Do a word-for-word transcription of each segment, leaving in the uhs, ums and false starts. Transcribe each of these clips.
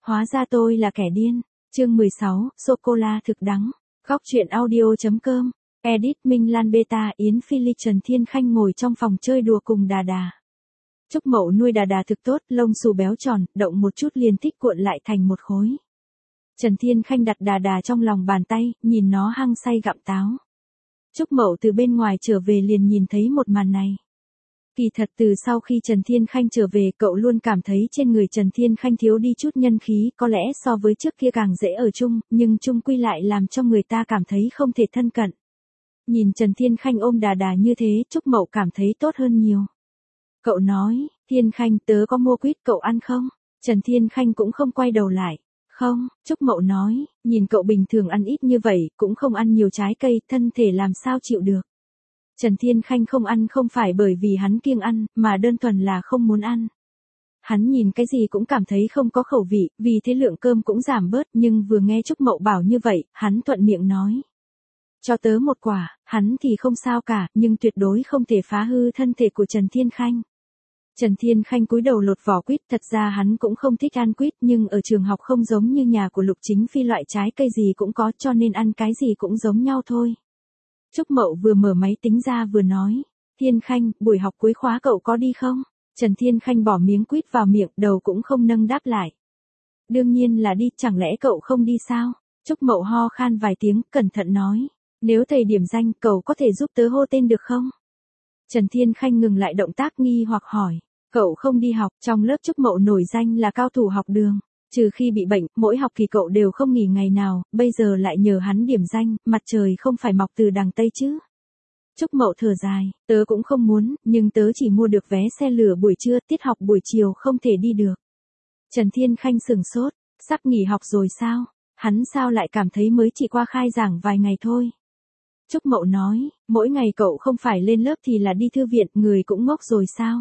Hóa ra tôi là kẻ điên. Chương mười sáu, sô-cô-la thực đắng. Góc truyện audio.com. Edit Minh Lan Beta Yến Phi Ly Trần Thiên Khanh ngồi trong phòng chơi đùa cùng Đà Đà. Trúc Mậu nuôi Đà Đà thực tốt, lông xù béo tròn, động một chút liền thích cuộn lại thành một khối. Trần Thiên Khanh đặt Đà Đà trong lòng bàn tay, nhìn nó hăng say gặm táo. Trúc Mậu từ bên ngoài trở về liền nhìn thấy một màn này. Kỳ thật từ sau khi Trần Thiên Khanh trở về, cậu luôn cảm thấy trên người Trần Thiên Khanh thiếu đi chút nhân khí, có lẽ so với trước kia càng dễ ở chung, nhưng chung quy lại làm cho người ta cảm thấy không thể thân cận. Nhìn Trần Thiên Khanh ôm Đà Đà như thế, Trúc Mậu cảm thấy tốt hơn nhiều. Cậu nói, Thiên Khanh tớ có mua quýt cậu ăn không? Trần Thiên Khanh cũng không quay đầu lại. Không, Trúc Mậu nói, nhìn cậu bình thường ăn ít như vậy, cũng không ăn nhiều trái cây, thân thể làm sao chịu được. Trần Thiên Khanh không ăn không phải bởi vì hắn kiêng ăn, mà đơn thuần là không muốn ăn. Hắn nhìn cái gì cũng cảm thấy không có khẩu vị, vì thế lượng cơm cũng giảm bớt, nhưng vừa nghe Trúc Mậu bảo như vậy, hắn thuận miệng nói. Cho tớ một quả, hắn thì không sao cả, nhưng tuyệt đối không thể phá hư thân thể của Trần Thiên Khanh. Trần Thiên Khanh cúi đầu lột vỏ quýt, thật ra hắn cũng không thích ăn quýt, nhưng ở trường học không giống như nhà của Lục Chính Phi, loại trái cây gì cũng có, cho nên ăn cái gì cũng giống nhau thôi. Trúc Mậu vừa mở máy tính ra vừa nói, Thiên Khanh, buổi học cuối khóa cậu có đi không? Trần Thiên Khanh bỏ miếng quýt vào miệng, đầu cũng không nâng đáp lại. Đương nhiên là đi, chẳng lẽ cậu không đi sao? Trúc Mậu ho khan vài tiếng, cẩn thận nói, nếu thầy điểm danh, cậu có thể giúp tớ hô tên được không? Trần Thiên Khanh ngừng lại động tác nghi hoặc hỏi, cậu không đi học, trong lớp Trúc Mậu nổi danh là cao thủ học đường. Trừ khi bị bệnh, mỗi học kỳ cậu đều không nghỉ ngày nào, bây giờ lại nhờ hắn điểm danh, mặt trời không phải mọc từ đằng Tây chứ. Trúc Mậu thở dài, tớ cũng không muốn, nhưng tớ chỉ mua được vé xe lửa buổi trưa, tiết học buổi chiều không thể đi được. Trần Thiên Khanh sửng sốt, sắp nghỉ học rồi sao? Hắn sao lại cảm thấy mới chỉ qua khai giảng vài ngày thôi. Trúc Mậu nói, mỗi ngày cậu không phải lên lớp thì là đi thư viện, người cũng ngốc rồi sao?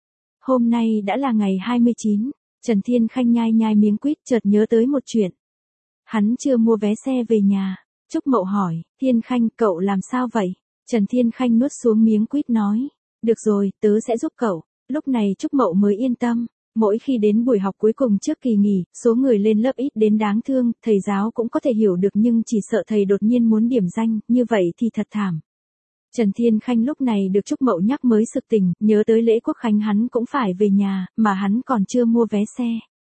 Hôm nay đã là ngày hai mươi chín. Trần Thiên Khanh nhai nhai miếng quýt, chợt nhớ tới một chuyện. Hắn chưa mua vé xe về nhà. Trúc Mậu hỏi, Thiên Khanh, cậu làm sao vậy? Trần Thiên Khanh nuốt xuống miếng quýt nói, được rồi, tớ sẽ giúp cậu. Lúc này Trúc Mậu mới yên tâm. Mỗi khi đến buổi học cuối cùng trước kỳ nghỉ, số người lên lớp ít đến đáng thương, thầy giáo cũng có thể hiểu được, nhưng chỉ sợ thầy đột nhiên muốn điểm danh, như vậy thì thật thảm. Trần Thiên Khanh lúc này được Trúc Mậu nhắc mới sực tỉnh, nhớ tới lễ Quốc Khánh hắn cũng phải về nhà, mà hắn còn chưa mua vé xe.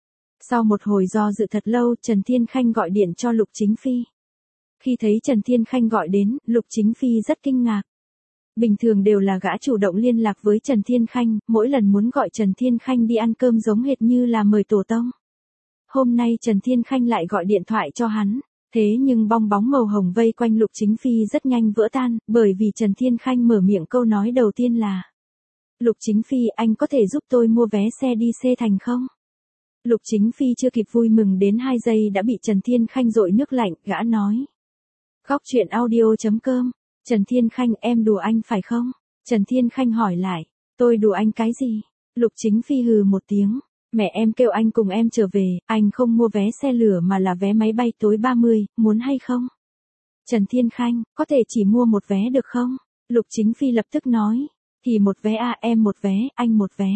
Sau một hồi do dự thật lâu, Trần Thiên Khanh gọi điện cho Lục Chính Phi. Khi thấy Trần Thiên Khanh gọi đến, Lục Chính Phi rất kinh ngạc. Bình thường đều là gã chủ động liên lạc với Trần Thiên Khanh, mỗi lần muốn gọi Trần Thiên Khanh đi ăn cơm giống hệt như là mời tổ tông. Hôm nay Trần Thiên Khanh lại gọi điện thoại cho hắn. Thế nhưng bong bóng màu hồng vây quanh Lục Chính Phi rất nhanh vỡ tan, bởi vì Trần Thiên Khanh mở miệng câu nói đầu tiên là, Lục Chính Phi, anh có thể giúp tôi mua vé xe đi C thành không? Lục Chính Phi chưa kịp vui mừng đến hai giây đã bị Trần Thiên Khanh dội nước lạnh, gã nói. Góc truyện audio.com. Trần Thiên Khanh, em đùa anh phải không? Trần Thiên Khanh hỏi lại, tôi đùa anh cái gì? Lục Chính Phi hừ một tiếng. Mẹ em kêu anh cùng em trở về, anh không mua vé xe lửa mà là vé máy bay tối ba mươi, muốn hay không? Trần Thiên Khanh, có thể chỉ mua một vé được không? Lục Chính Phi lập tức nói, thì một vé à, em một vé, anh một vé.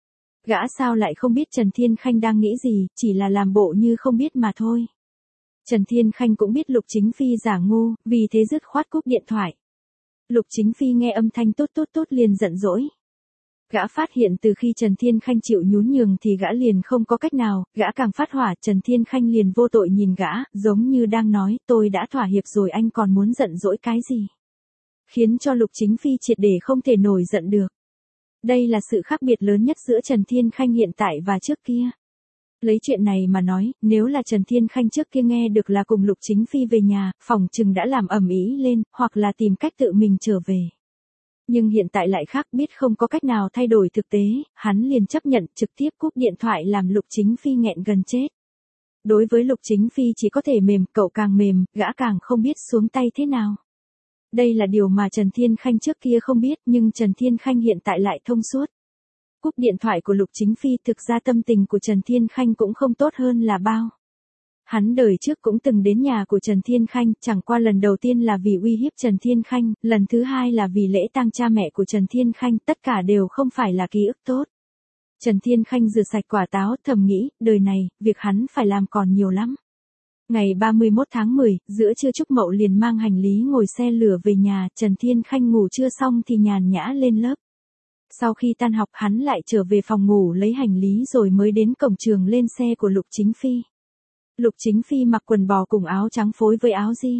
Gã sao lại không biết Trần Thiên Khanh đang nghĩ gì, chỉ là làm bộ như không biết mà thôi. Trần Thiên Khanh cũng biết Lục Chính Phi giả ngu, vì thế dứt khoát cúp điện thoại. Lục Chính Phi nghe âm thanh tốt tốt tốt liền giận dỗi. Gã phát hiện từ khi Trần Thiên Khanh chịu nhún nhường thì gã liền không có cách nào, gã càng phát hỏa, Trần Thiên Khanh liền vô tội nhìn gã, giống như đang nói, tôi đã thỏa hiệp rồi anh còn muốn giận dỗi cái gì? Khiến cho Lục Chính Phi triệt để không thể nổi giận được. Đây là sự khác biệt lớn nhất giữa Trần Thiên Khanh hiện tại và trước kia. Lấy chuyện này mà nói, nếu là Trần Thiên Khanh trước kia nghe được là cùng Lục Chính Phi về nhà, phòng chừng đã làm ầm ĩ lên, hoặc là tìm cách tự mình trở về. Nhưng hiện tại lại khác, biết không có cách nào thay đổi thực tế, hắn liền chấp nhận trực tiếp cúp điện thoại làm Lục Chính Phi nghẹn gần chết. Đối với Lục Chính Phi chỉ có thể mềm, cậu càng mềm, gã càng không biết xuống tay thế nào. Đây là điều mà Trần Thiên Khanh trước kia không biết, nhưng Trần Thiên Khanh hiện tại lại thông suốt. Cúp điện thoại của Lục Chính Phi, thực ra tâm tình của Trần Thiên Khanh cũng không tốt hơn là bao. Hắn đời trước cũng từng đến nhà của Trần Thiên Khanh, chẳng qua lần đầu tiên là vì uy hiếp Trần Thiên Khanh, lần thứ hai là vì lễ tang cha mẹ của Trần Thiên Khanh, tất cả đều không phải là ký ức tốt. Trần Thiên Khanh rửa sạch quả táo, thầm nghĩ, đời này, việc hắn phải làm còn nhiều lắm. Ngày ba mươi mốt tháng mười, giữa trưa Trúc Mậu liền mang hành lý ngồi xe lửa về nhà, Trần Thiên Khanh ngủ trưa xong thì nhàn nhã lên lớp. Sau khi tan học hắn lại trở về phòng ngủ lấy hành lý rồi mới đến cổng trường lên xe của Lục Chính Phi. Lục Chính Phi mặc quần bò cùng áo trắng phối với áo di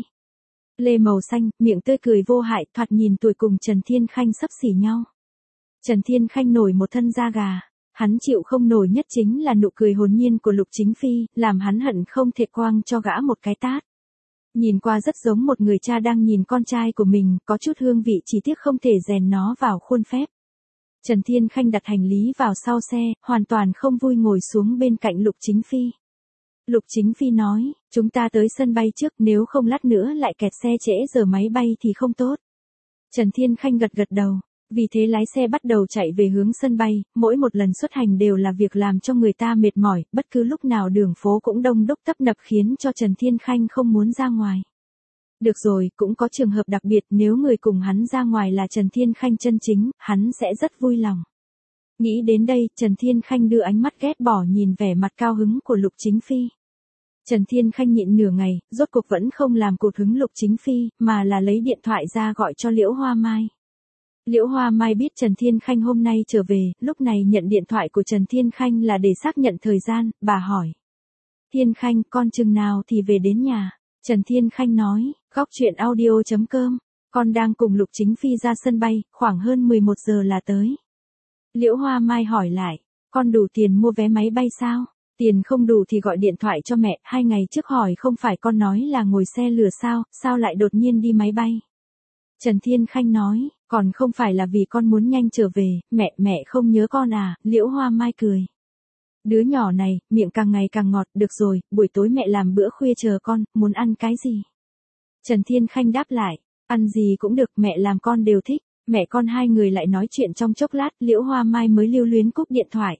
lê màu xanh, miệng tươi cười vô hại, thoạt nhìn tuổi cùng Trần Thiên Khanh xấp xỉ nhau. Trần Thiên Khanh nổi một thân da gà. Hắn chịu không nổi nhất chính là nụ cười hồn nhiên của Lục Chính Phi, làm hắn hận không thể quăng cho gã một cái tát. Nhìn qua rất giống một người cha đang nhìn con trai của mình, có chút hương vị chỉ tiếc không thể rèn nó vào khuôn phép. Trần Thiên Khanh đặt hành lý vào sau xe, hoàn toàn không vui ngồi xuống bên cạnh Lục Chính Phi. Lục Chính Phi nói, chúng ta tới sân bay trước, nếu không lát nữa lại kẹt xe trễ giờ máy bay thì không tốt. Trần Thiên Khanh gật gật đầu. Vì thế lái xe bắt đầu chạy về hướng sân bay, mỗi một lần xuất hành đều là việc làm cho người ta mệt mỏi, bất cứ lúc nào đường phố cũng đông đúc tấp nập khiến cho Trần Thiên Khanh không muốn ra ngoài. Được rồi, cũng có trường hợp đặc biệt, nếu người cùng hắn ra ngoài là Trần Thiên Khanh chân chính, hắn sẽ rất vui lòng. Nghĩ đến đây, Trần Thiên Khanh đưa ánh mắt ghét bỏ nhìn vẻ mặt cao hứng của Lục Chính Phi. Trần Thiên Khanh nhịn nửa ngày, rốt cuộc vẫn không làm cụt hứng Lục Chính Phi, mà là lấy điện thoại ra gọi cho Liễu Hoa Mai. Liễu Hoa Mai biết Trần Thiên Khanh hôm nay trở về, lúc này nhận điện thoại của Trần Thiên Khanh là để xác nhận thời gian, bà hỏi. Thiên Khanh, con chừng nào thì về đến nhà? Trần Thiên Khanh nói, góc chuyện audio chấm com, con đang cùng Lục Chính Phi ra sân bay, khoảng hơn mười một giờ là tới. Liễu Hoa Mai hỏi lại, con đủ tiền mua vé máy bay sao? Tiền không đủ thì gọi điện thoại cho mẹ, hai ngày trước hỏi không phải con nói là ngồi xe lửa sao, sao lại đột nhiên đi máy bay? Trần Thiên Khanh nói, còn không phải là vì con muốn nhanh trở về, mẹ, mẹ không nhớ con à, Liễu Hoa Mai cười. Đứa nhỏ này, miệng càng ngày càng ngọt, được rồi, buổi tối mẹ làm bữa khuya chờ con, muốn ăn cái gì? Trần Thiên Khanh đáp lại, ăn gì cũng được, mẹ làm con đều thích, mẹ con hai người lại nói chuyện trong chốc lát, Liễu Hoa Mai mới lưu luyến cúp điện thoại.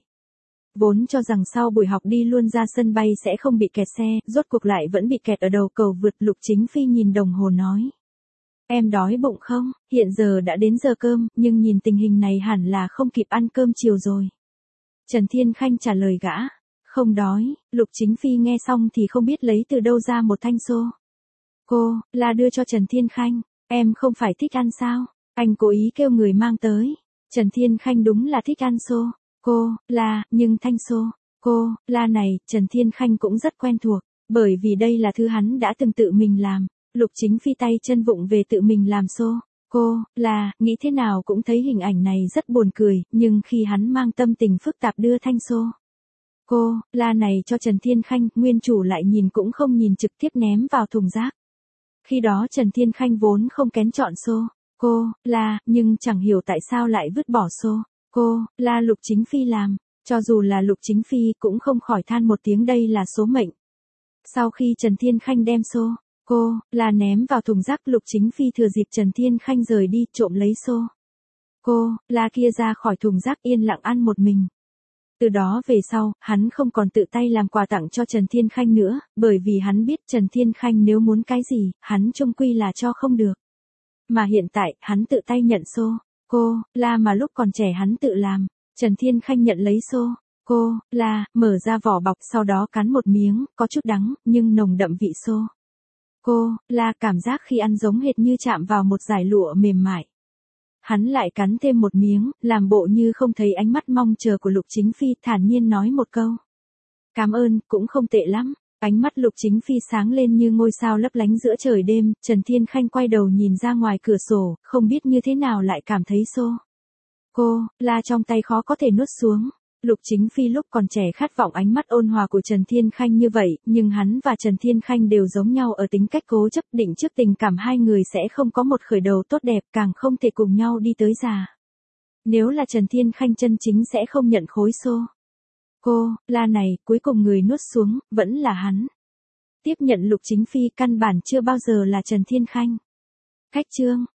Vốn cho rằng sau buổi học đi luôn ra sân bay sẽ không bị kẹt xe, rốt cuộc lại vẫn bị kẹt ở đầu cầu vượt. Lục Chính Phi nhìn đồng hồ nói. Em đói bụng không? Hiện giờ đã đến giờ cơm, nhưng nhìn tình hình này hẳn là không kịp ăn cơm chiều rồi. Trần Thiên Khanh trả lời gã. Không đói. Lục Chính Phi nghe xong thì không biết lấy từ đâu ra một thanh xô. Cô, là đưa cho Trần Thiên Khanh. Em không phải thích ăn sao? Anh cố ý kêu người mang tới. Trần Thiên Khanh đúng là thích ăn xô. Cô, là, nhưng thanh xô. Cô, là này, Trần Thiên Khanh cũng rất quen thuộc. Bởi vì đây là thứ hắn đã từng tự mình làm. Lục Chính Phi tay chân vụng về tự mình làm xô. Cô, là, nghĩ thế nào cũng thấy hình ảnh này rất buồn cười, nhưng khi hắn mang tâm tình phức tạp đưa thanh xô. Cô, là này cho Trần Thiên Khanh, nguyên chủ lại nhìn cũng không nhìn trực tiếp ném vào thùng rác. Khi đó Trần Thiên Khanh vốn không kén chọn xô. Cô, là, nhưng chẳng hiểu tại sao lại vứt bỏ xô. Cô, là Lục Chính Phi làm. Cho dù là Lục Chính Phi cũng không khỏi than một tiếng đây là số mệnh. Sau khi Trần Thiên Khanh đem xô. Cô, là ném vào thùng rác, Lục Chính Phi thừa dịp Trần Thiên Khanh rời đi trộm lấy xô. Cô, là kia ra khỏi thùng rác yên lặng ăn một mình. Từ đó về sau, hắn không còn tự tay làm quà tặng cho Trần Thiên Khanh nữa, bởi vì hắn biết Trần Thiên Khanh nếu muốn cái gì, hắn chung quy là cho không được. Mà hiện tại, hắn tự tay nhận xô. Cô, là mà lúc còn trẻ hắn tự làm. Trần Thiên Khanh nhận lấy xô. Cô, là, mở ra vỏ bọc sau đó cắn một miếng, có chút đắng, nhưng nồng đậm vị xô. Cô, là cảm giác khi ăn giống hệt như chạm vào một dải lụa mềm mại. Hắn lại cắn thêm một miếng, làm bộ như không thấy ánh mắt mong chờ của Lục Chính Phi, thản nhiên nói một câu. Cảm ơn, cũng không tệ lắm. Ánh mắt Lục Chính Phi sáng lên như ngôi sao lấp lánh giữa trời đêm, Trần Thiên Khanh quay đầu nhìn ra ngoài cửa sổ, không biết như thế nào lại cảm thấy xô. Cô, là trong tay khó có thể nuốt xuống. Lục Chính Phi lúc còn trẻ khát vọng ánh mắt ôn hòa của Trần Thiên Khanh như vậy, nhưng hắn và Trần Thiên Khanh đều giống nhau ở tính cách cố chấp, định trước tình cảm hai người sẽ không có một khởi đầu tốt đẹp, càng không thể cùng nhau đi tới già. Nếu là Trần Thiên Khanh chân chính sẽ không nhận khối xô. Cô, là này, cuối cùng người nuốt xuống, vẫn là hắn. Tiếp nhận Lục Chính Phi căn bản chưa bao giờ là Trần Thiên Khanh. Cách chương.